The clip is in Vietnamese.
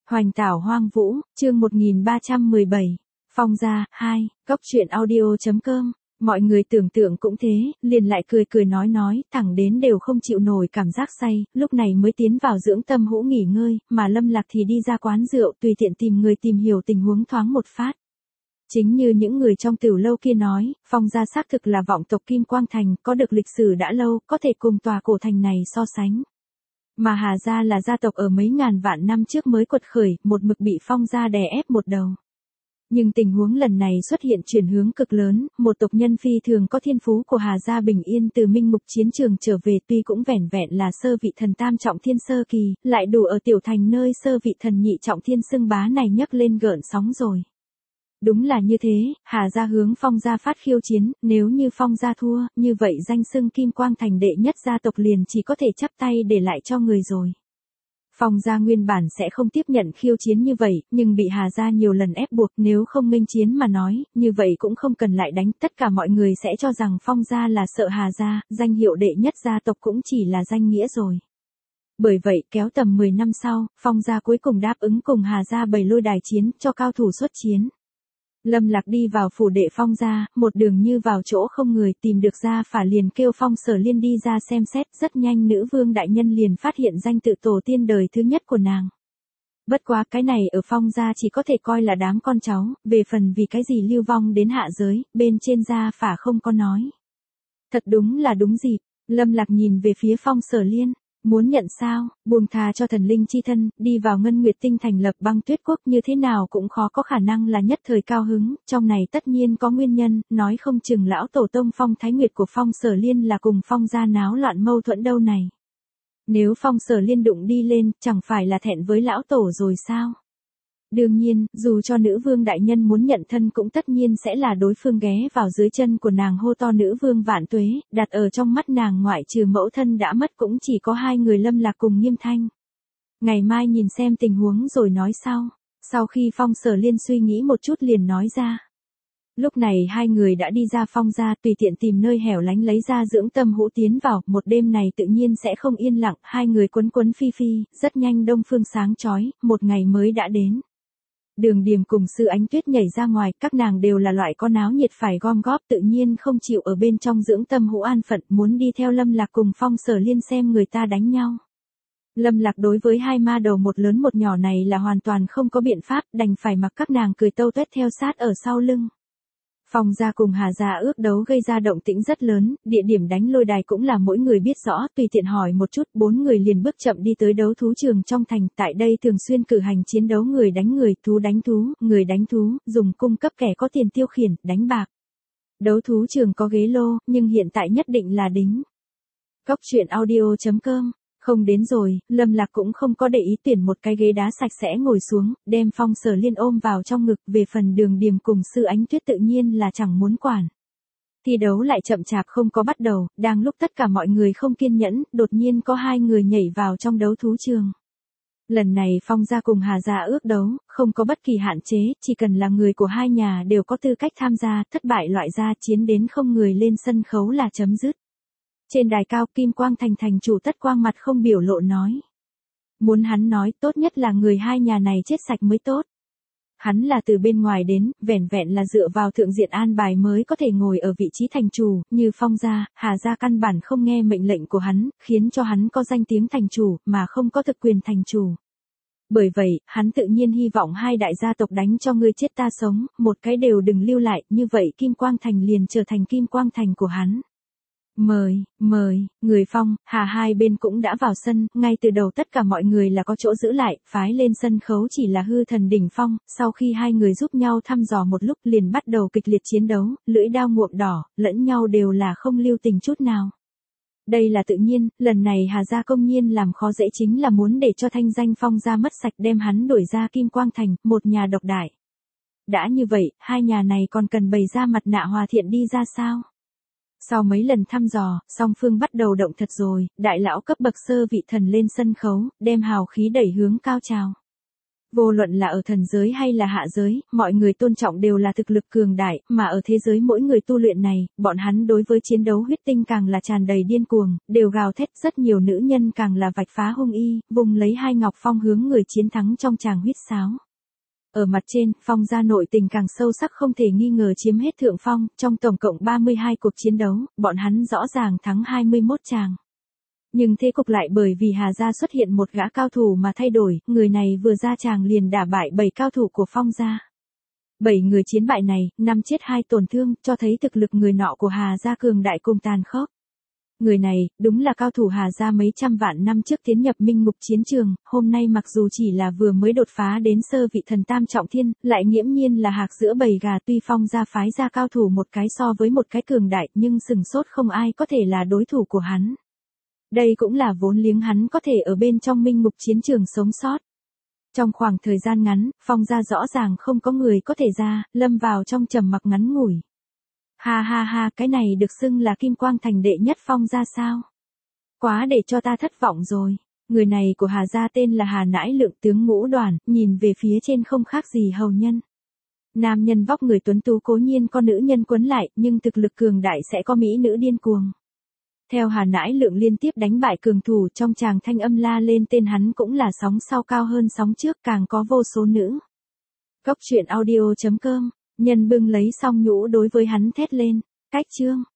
Hoành tảo hoang vũ, chương 1317. Phong gia, 2, góc truyện audio.com. Mọi người tưởng tượng cũng thế, liền lại cười nói, thẳng đến đều không chịu nổi cảm giác say, lúc này mới tiến vào dưỡng tâm hũ nghỉ ngơi, mà Lâm Lạc thì đi ra quán rượu tùy tiện tìm người tìm hiểu tình huống thoáng một phát. Chính như những người trong tiểu lâu kia nói, Phong gia xác thực là vọng tộc Kim Quang Thành, có được lịch sử đã lâu, có thể cùng tòa cổ thành này so sánh. Mà Hà gia là gia tộc ở mấy ngàn vạn năm trước mới quật khởi, một mực bị Phong gia đè ép một đầu. Nhưng tình huống lần này xuất hiện chuyển hướng cực lớn, một tộc nhân phi thường có thiên phú của Hà gia bình yên từ minh mục chiến trường trở về, tuy cũng vẻn vẹn là sơ vị thần tam trọng thiên sơ kỳ, lại đủ ở tiểu thành nơi sơ vị thần nhị trọng thiên xưng bá này nhấc lên gợn sóng rồi. Đúng là như thế, Hà gia hướng Phong gia phát khiêu chiến, nếu như Phong gia thua, như vậy danh xưng Kim Quang Thành đệ nhất gia tộc liền chỉ có thể chắp tay để lại cho người rồi. Phong gia nguyên bản sẽ không tiếp nhận khiêu chiến như vậy, nhưng bị Hà gia nhiều lần ép buộc, nếu không nghênh chiến mà nói, như vậy cũng không cần lại đánh, tất cả mọi người sẽ cho rằng Phong gia là sợ Hà gia, danh hiệu đệ nhất gia tộc cũng chỉ là danh nghĩa rồi. Bởi vậy kéo tầm 10 năm sau, Phong gia cuối cùng đáp ứng cùng Hà gia bày lôi đài chiến, cho cao thủ xuất chiến. Lâm Lạc đi vào phủ đệ Phong gia, một đường như vào chỗ không người, tìm được gia phả liền kêu Phong Sở Liên đi ra xem xét, rất nhanh nữ vương đại nhân liền phát hiện danh tự tổ tiên đời thứ nhất của nàng. Bất quá cái này ở Phong gia chỉ có thể coi là đám con cháu, về phần vì cái gì lưu vong đến hạ giới, bên trên gia phả không có nói. Thật đúng là đúng dịp, Lâm Lạc nhìn về phía Phong Sở Liên. Muốn nhận sao, buông tha cho thần linh chi thân, đi vào Ngân Nguyệt Tinh thành lập Băng Tuyết Quốc như thế nào cũng khó có khả năng là nhất thời cao hứng, trong này tất nhiên có nguyên nhân, nói không chừng lão tổ tông Phong Thái Nguyệt của Phong Sở Liên là cùng Phong gia náo loạn mâu thuẫn đâu này. Nếu Phong Sở Liên đụng đi lên, chẳng phải là thẹn với lão tổ rồi sao? Đương nhiên, dù cho nữ vương đại nhân muốn nhận thân cũng tất nhiên sẽ là đối phương ghé vào dưới chân của nàng hô to nữ vương vạn tuế, đặt ở trong mắt nàng ngoại trừ mẫu thân đã mất cũng chỉ có hai người Lâm Lạc cùng Nghiêm Thanh. Ngày mai nhìn xem tình huống rồi nói sau. Sau khi Phong Sở Liên suy nghĩ một chút liền nói ra. Lúc này hai người đã đi ra Phong gia, tùy tiện tìm nơi hẻo lánh lấy ra dưỡng tâm hũ tiến vào, một đêm này tự nhiên sẽ không yên lặng, hai người quấn phi phi, rất nhanh đông phương sáng chói, một ngày mới đã đến. Đường Điềm cùng Sư Ánh Tuyết nhảy ra ngoài, các nàng đều là loại có náo nhiệt phải gom góp, tự nhiên không chịu ở bên trong dưỡng tâm hũ an phận, muốn đi theo Lâm Lạc cùng Phong Sở Liên xem người ta đánh nhau. Lâm Lạc đối với hai ma đầu một lớn một nhỏ này là hoàn toàn không có biện pháp, đành phải mặc các nàng cười tâu tuét theo sát ở sau lưng. Phong gia cùng Hà gia ước đấu gây ra động tĩnh rất lớn, địa điểm đánh lôi đài cũng là mỗi người biết rõ, tùy tiện hỏi một chút, bốn người liền bước chậm đi tới đấu thú trường trong thành, tại đây thường xuyên cử hành chiến đấu người đánh người, thú đánh thú, người đánh thú, dùng cung cấp kẻ có tiền tiêu khiển, đánh bạc. Đấu thú trường có ghế lô, nhưng hiện tại nhất định là đính. Góc truyện audio.com. Không đến rồi, Lâm Lạc cũng không có để ý tuyển một cái ghế đá sạch sẽ ngồi xuống, đem Phong Sở Liên ôm vào trong ngực, về phần Đường Điềm cùng Sư Ánh Tuyết tự nhiên là chẳng muốn quản. Thi đấu lại chậm chạp không có bắt đầu, đang lúc tất cả mọi người không kiên nhẫn, đột nhiên có hai người nhảy vào trong đấu thú trường. Lần này Phong gia cùng Hà gia ước đấu, không có bất kỳ hạn chế, chỉ cần là người của hai nhà đều có tư cách tham gia, thất bại loại ra chiến đến không người lên sân khấu là chấm dứt. Trên đài cao Kim Quang Thành thành chủ Tất Quang mặt không biểu lộ nói. Muốn hắn nói tốt nhất là người hai nhà này chết sạch mới tốt. Hắn là từ bên ngoài đến, vẻn vẹn là dựa vào thượng diện an bài mới có thể ngồi ở vị trí thành chủ, như Phong gia, Hà gia căn bản không nghe mệnh lệnh của hắn, khiến cho hắn có danh tiếng thành chủ, mà không có thực quyền thành chủ. Bởi vậy, hắn tự nhiên hy vọng hai đại gia tộc đánh cho ngươi chết ta sống, một cái đều đừng lưu lại, như vậy Kim Quang Thành liền trở thành Kim Quang Thành của hắn. Mời, người Phong, Hà hai bên cũng đã vào sân, ngay từ đầu tất cả mọi người là có chỗ giữ lại, phái lên sân khấu chỉ là hư thần đỉnh Phong, sau khi hai người giúp nhau thăm dò một lúc liền bắt đầu kịch liệt chiến đấu, lưỡi đao nhuộm đỏ, lẫn nhau đều là không lưu tình chút nào. Đây là tự nhiên, lần này Hà gia công nhiên làm khó dễ chính là muốn để cho thanh danh Phong gia mất sạch đem hắn đuổi ra Kim Quang Thành, một nhà độc đại. Đã như vậy, hai nhà này còn cần bày ra mặt nạ hòa thiện đi ra sao? Sau mấy lần thăm dò, song phương bắt đầu động thật rồi, đại lão cấp bậc sơ vị thần lên sân khấu, đem hào khí đẩy hướng cao trào. Vô luận là ở thần giới hay là hạ giới, mọi người tôn trọng đều là thực lực cường đại, mà ở thế giới mỗi người tu luyện này, bọn hắn đối với chiến đấu huyết tinh càng là tràn đầy điên cuồng, đều gào thét, rất nhiều nữ nhân càng là vạch phá hung y, vùng lấy hai ngọc phong hướng người chiến thắng trong tràng huyết sáo. Ở mặt trên, Phong gia nội tình càng sâu sắc không thể nghi ngờ chiếm hết thượng phong, trong tổng cộng 32 cuộc chiến đấu, bọn hắn rõ ràng thắng 21 tràng. Nhưng thế cục lại bởi vì Hà gia xuất hiện một gã cao thủ mà thay đổi, người này vừa ra tràng liền đả bại 7 cao thủ của Phong gia. 7 người chiến bại này, 5 chết 2 tổn thương, cho thấy thực lực người nọ của Hà gia cường đại cùng tàn khốc. Người này, đúng là cao thủ Hà gia mấy trăm vạn năm trước tiến nhập minh ngục chiến trường, hôm nay mặc dù chỉ là vừa mới đột phá đến sơ vị thần tam trọng thiên, lại nghiễm nhiên là hạc giữa bầy gà, tuy Phong gia phái ra cao thủ một cái so với một cái cường đại, nhưng sừng sốt không ai có thể là đối thủ của hắn. Đây cũng là vốn liếng hắn có thể ở bên trong minh ngục chiến trường sống sót. Trong khoảng thời gian ngắn, Phong gia rõ ràng không có người có thể ra, lâm vào trong trầm mặc ngắn ngủi. Ha ha ha, cái này được xưng là Kim Quang Thành đệ nhất Phong gia sao? Quá để cho ta thất vọng rồi. Người này của Hà gia tên là Hà Nãi Lượng, tướng Ngũ Đoàn, nhìn về phía trên không khác gì hầu nhân. Nam nhân vóc người tuấn tú cố nhiên có nữ nhân quấn lại, nhưng thực lực cường đại sẽ có mỹ nữ điên cuồng. Theo Hà Nãi Lượng liên tiếp đánh bại cường thủ, trong tràng thanh âm la lên tên hắn cũng là sóng sau cao hơn sóng trước, càng có vô số nữ. Cốc truyện audio.com, nhân bưng lấy xong nhũ đối với hắn thét lên, cách chương.